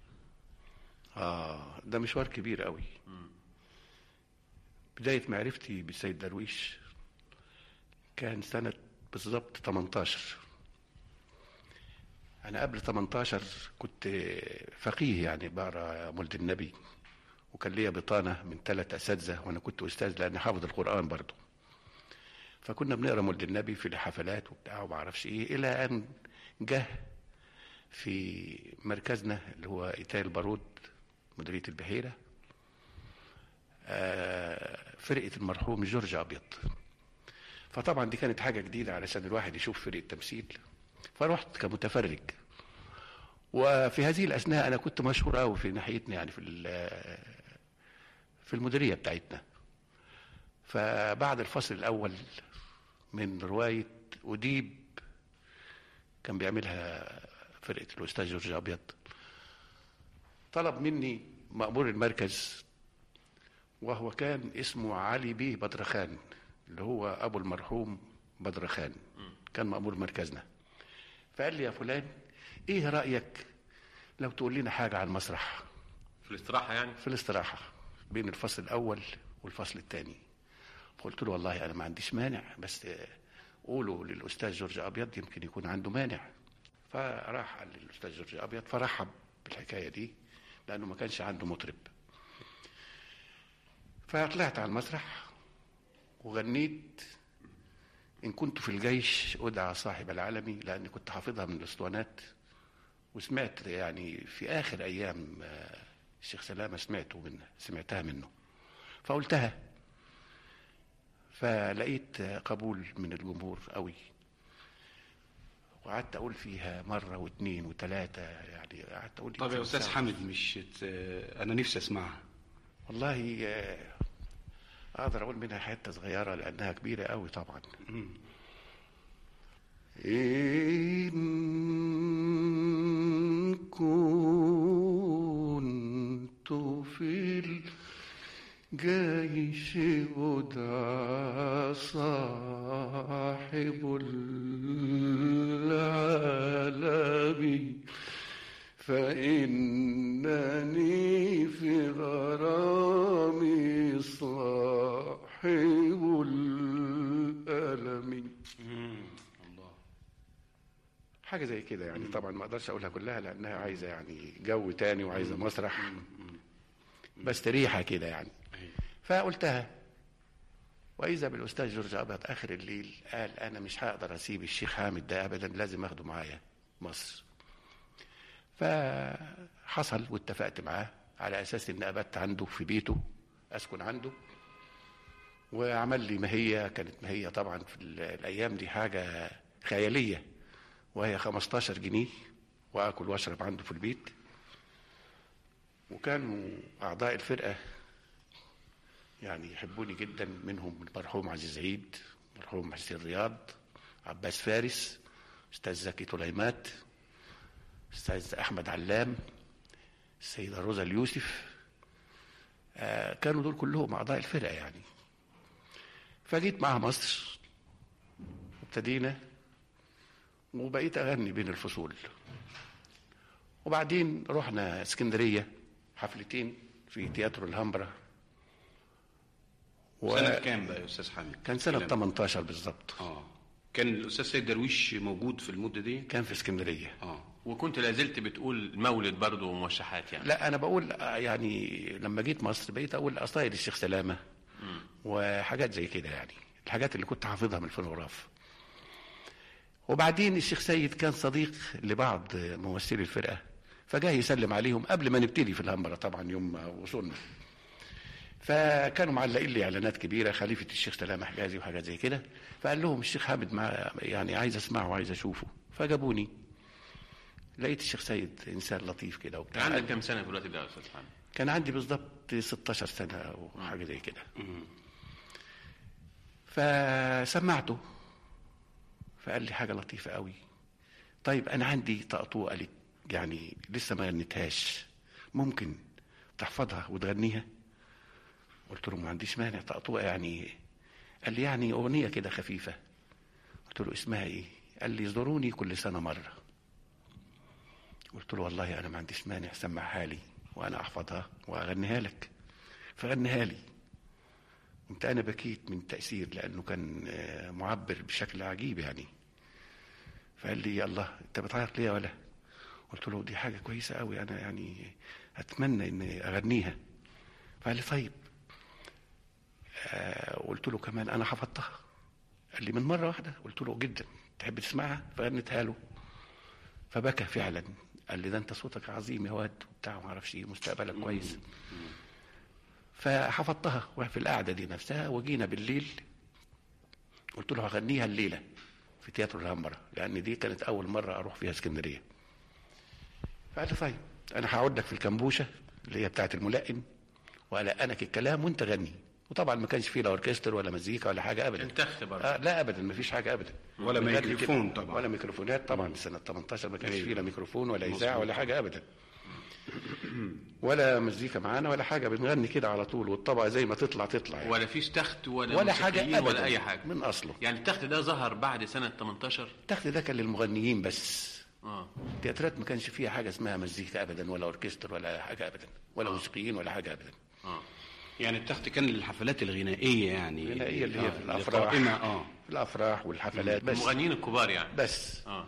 اه ده مشوار كبير قوي. م. بداية معرفتي بسيد درويش كان سنة بالضبط تمنتاشر. انا قبل تمنتاشر كنت فقيه، يعني بقرا مولد النبي، وكان ليا بطانة من ثلاث اساتذة وانا كنت استاذ لاني حافظ القرآن برضو. فكنا بنقرا مولد النبي في الحفلات وبتاع وما اعرفش ايه، الى ان جه في مركزنا اللي هو إيتاي البارود مديرية البحيرة فرقة المرحوم جورج أبيض. فطبعا دي كانت حاجة جديدة علشان الواحد يشوف فرقة تمثيل، فرحت كمتفرج. وفي هذه الأثناء أنا كنت مشهور أوي في ناحيتنا، يعني في في المديرية بتاعتنا. فبعد الفصل الأول من رواية أديب كان بيعملها فرقة الأستاذ جورج أبيض، طلب مني مأمور المركز، وهو كان اسمه علي بيه بدرخان، اللي هو أبو المرحوم بدرخان، كان مأمور مركزنا. فقال لي يا فلان، إيه رأيك لو تقول لنا حاجة عن المسرح في الاستراحة؟ يعني في الاستراحة بين الفصل الأول والفصل الثاني. فقلت له والله أنا ما عنديش مانع، بس قولوا للأستاذ جورج أبيض يمكن يكون عنده مانع. فراح قال للأستاذ جورج أبيض، فرحب بالحكاية دي لأنه ما كانش عنده مطرب. فطلعت على المسرح وغنيت إن كنت في الجيش أدعى صاحب العالمي، لأني كنت حافظها من الأسطوانات وسمعت يعني في آخر أيام الشيخ سلامة سمعته منه سمعتها منه فقلتها، فلقيت قبول من الجمهور قوي، وقعدت أقول فيها مرة واثنين وثلاثة يعني قعدت أقول. طب يا أستاذ حامد مش أنا نفسي أسمعها والله. أقدر أقول منها حتة صغيرة لأنها كبيرة قوي طبعا. إن كنت في الجيش أدعى صاحب العالم، فإنني في غرامي صاحب الألم. حاجة زي كده يعني. طبعا ما اقدرش اقولها كلها لانها عايزة يعني جو تاني وعايزة مسرح، بس تريحة كده يعني. فقلتها، واذا بالاستاذ جورج ابيض اخر الليل قال انا مش هقدر اسيب الشيخ حامد ده ابدا، لازم اخده معايا مصر. فحصل واتفقت معاه على اساس ان ابات عنده في بيته، اسكن عنده، وعمل لي ماهية. كانت ماهية طبعا في الايام دي حاجة خيالية، وهي خمستاشر جنيه، واكل واشرب عنده في البيت. وكانوا اعضاء الفرقة يعني يحبوني جدا، منهم المرحوم عزيز عيد، مرحوم حسين رياض، عباس فارس، استاذ زكي طليمات، استاذ احمد علام، السيدة روزا اليوسف. آه كانوا دول كلهم اعضاء الفرقة يعني. فجيت معها مصر وابتدينا، وبقيت اغني بين الفصول. وبعدين رحنا اسكندرية حفلتين في تياترو الهمبرة. و... سنة كام بقى يا أستاذ حامد؟ كان سنة تمنتاشر بالظبط. اه كان الأستاذ سيد درويش موجود في المدة دي؟ كان في اسكندرية. اه وكنت لازلت بتقول مولد برضه وموشحات يعني؟ لا أنا بقول يعني لما جيت مصر بقيت أقول قصايد الشيخ سلامة م. وحاجات زي كده يعني، الحاجات اللي كنت حافظها من الفونوغراف. وبعدين الشيخ سيد كان صديق لبعض ممثلي الفرقة، فجاء يسلم عليهم قبل ما نبتدي في الهمبرة طبعا يوم ما وصلنا. فكانوا معلقين لي اعلانات كبيره، خليفه الشيخ سلامه حجازي وحاجات زي كده. فقال لهم الشيخ حامد مع يعني عايز اسمعه وعايز اشوفه. فجابوني، لقيت الشيخ سيد انسان لطيف كده وبتاع. عندك كم سنه في الوقت ده يا استاذ حامد؟ كان عندي بالظبط ستاشر سنه او حاجه زي كده. فسمعته، فقال لي حاجه لطيفه قوي. طيب انا عندي طقطوقه لك يعني لسه ما غنيتهاش، ممكن تحفظها وتغنيها؟ قلت له ما عنديش مانع. طقطوقه يعني؟ قال لي يعني اغنيه كده خفيفه. قلت له اسمها ايه؟ قال لي زوروني كل سنه مره. قلت له والله انا ما عنديش مانع، سمعها لي وانا احفظها واغنيها لك. فغنيها لي. قمت انا بكيت من التاثير لانه كان معبر بشكل عجيب يعني. فقال لي الله انت بتعيط ليه ولا؟ قلت له دي حاجه كويسه قوي، انا يعني اتمنى اني اغنيها. فقال لي طيب. آه قلت له كمان انا حفظتها. قال لي من مره واحده؟ قلت له جدا، تحب تسمعها؟ فغنيتها له. فبكى فعلا، قال لي ده انت صوتك عظيم يا واد وبتاع ما اعرفش ايه، مستقبلك كويس. فحفظتها وفي القعده دي نفسها. وجينا بالليل قلت له هغنيها الليله في تياترو الهمبرة، لان دي كانت اول مره اروح فيها اسكندريه. فقال لي طيب انا هقعد لك في الكمبوشه اللي هي بتاعت الملقن والقنك الكلام وانت غني. وطبعا ما كانش فيه لا اوركستر ولا مزيكا ولا حاجه ابدا. انت برضه؟ آه لا ابدا، ما فيش حاجه ابدا. ولا ميكروفون طبعا. ولا ميكروفونات طبعا. سنه تمنتاشر ما كانش فيه لا ميكروفون ولا اذاعه ولا حاجه ابدا. ولا مزيكا معانا ولا حاجه، بنغني كده على طول، والطبقه زي ما تطلع تطلع يعني. ولا فيش تخت ولا ولا حاجه ابدا ولا اي حاجه من اصله. يعني التخت ده ظهر بعد سنه تمنتاشر؟ التخت ده كان للمغنيين بس. اه التياترات ما كانش فيها حاجه اسمها مزيكا ابدا ولا اوركستر ولا حاجه ابدا ولا آه. موسيقيين ولا حاجه ابدا. اه يعني التخت كان للحفلات الغنائيه يعني الغنائيه اللي هي آه. في الافراح. اه في الافراح والحفلات بس. المغنيين الكبار يعني بس. اه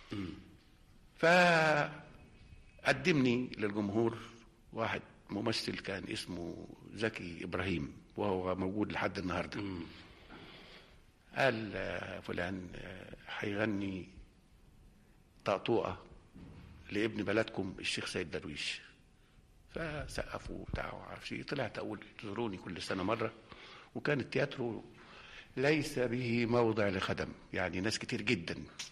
فقدمني للجمهور واحد ممثل كان اسمه زكي ابراهيم، وهو موجود لحد النهارده. م. قال فلان هيغني طقطوقه لابن بلدكم الشيخ سيد درويش. فسقفوا وبتاع وعارف ايه. طلعت اقول زوروني كل سنه مره، وكان التياترو ليس به موضع لخدم، يعني ناس كتير جدا.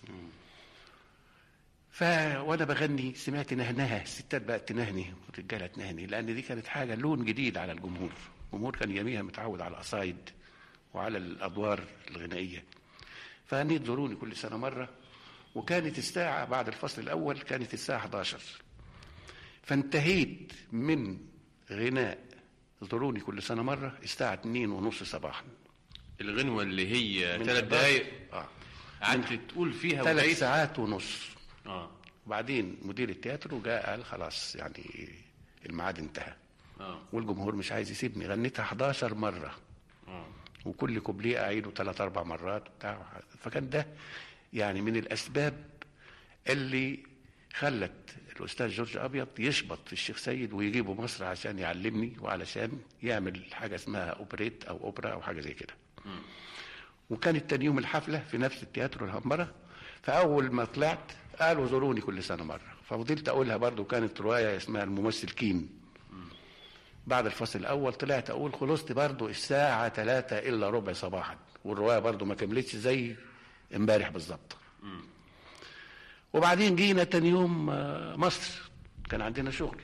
ف وانا بغني سمعت نهنها، الستات بقت تنهني والرجاله تنهني، لان دي كانت حاجه لون جديد على الجمهور. الجمهور كان يوميها متعود على القصايد وعلى الادوار الغنائيه. فهنيت زوروني كل سنه مره، وكانت الساعه بعد الفصل الاول كانت الساعه احد عشر. فانتهيت من غناء زوروني كل سنه مره الساعه اتنين ونص صباحا. الغنوه اللي هي ثلاث دقائق اه قعدت تقول فيها ثلاث ساعات ونص. اه وبعدين مدير التياترو جاء قال خلاص يعني الميعاد انتهى. اه والجمهور مش عايز يسيبني، غنيتها احداشر مره. اه وكل كوبليه اعيده ثلاث اربع مرات بتاع. فكان ده يعني من الاسباب اللي خلت الاستاذ جورج ابيض يشبط في الشيخ سيد ويجيبه مصر عشان يعلمني وعلشان يعمل حاجه اسمها اوبريت او اوبرا او حاجه زي كده. وكانت تاني يوم الحفله في نفس التياترو الهمبره. فاول ما طلعت قالوا زوروني كل سنه مره، ففضلت اقولها برضو. كانت روايه اسمها الممثل كين. بعد الفصل الاول طلعت اقول خلصت برضو الساعه ثلاثة الا ربع صباحا، والروايه برضو ما كملتش زي امبارح بالظبط. وبعدين جينا تاني يوم مصر، كان عندنا شغل.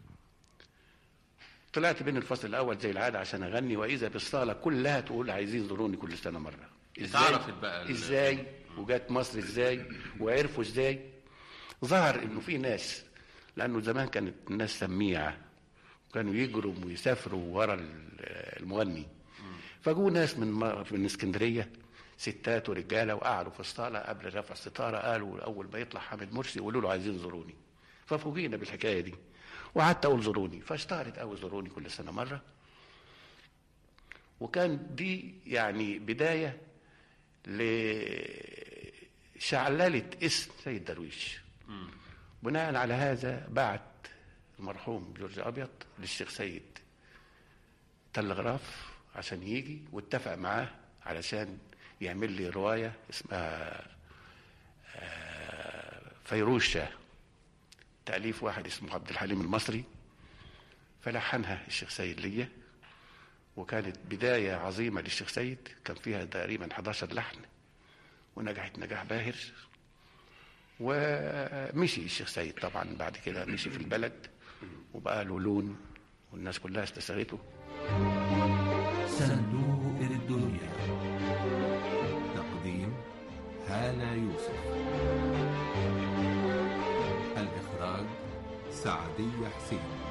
طلعت بين الفصل الاول زي العاده عشان اغني، واذا بالصاله كلها تقول عايزين زوروني كل سنه مره. اتعرفت بقى ازاي وجات مصر ازاي وعرفوا ازاي. ظهر انه في ناس، لانه زمان كانت الناس سميعه وكانوا يجروا ويسافروا ورا المغني. فجوا ناس من من اسكندريه ستات ورجاله وقعدوا في الصاله قبل رفع الستاره، قالوا اول ما يطلع حامد مرسي يقولوا له عايزين زوروني. ففوجئنا بالحكايه دي وقعدت اقول زوروني، فاشتهرت قوي زوروني كل سنه مره. وكان دي يعني بدايه لشعلله اسم سيد درويش. بناء على هذا بعت المرحوم جورج ابيض للشيخ سيد تلغراف عشان يجي، واتفق معاه علشان يعمل لي روايه اسمها فيروز شاه، تأليف واحد اسمه عبد الحليم المصري. فلحنها الشيخ سيد ليا، وكانت بداية عظيمة للشيخ سيد. كان فيها تقريبا حداشر لحن، ونجحت نجاح باهر. ومشي الشيخ سيد طبعا بعد كده، مشي في البلد وبقى له لون والناس كلها استساغته. صندوق الدنيا، تقديم هالة يوسف، الإخراج سعدية حسين.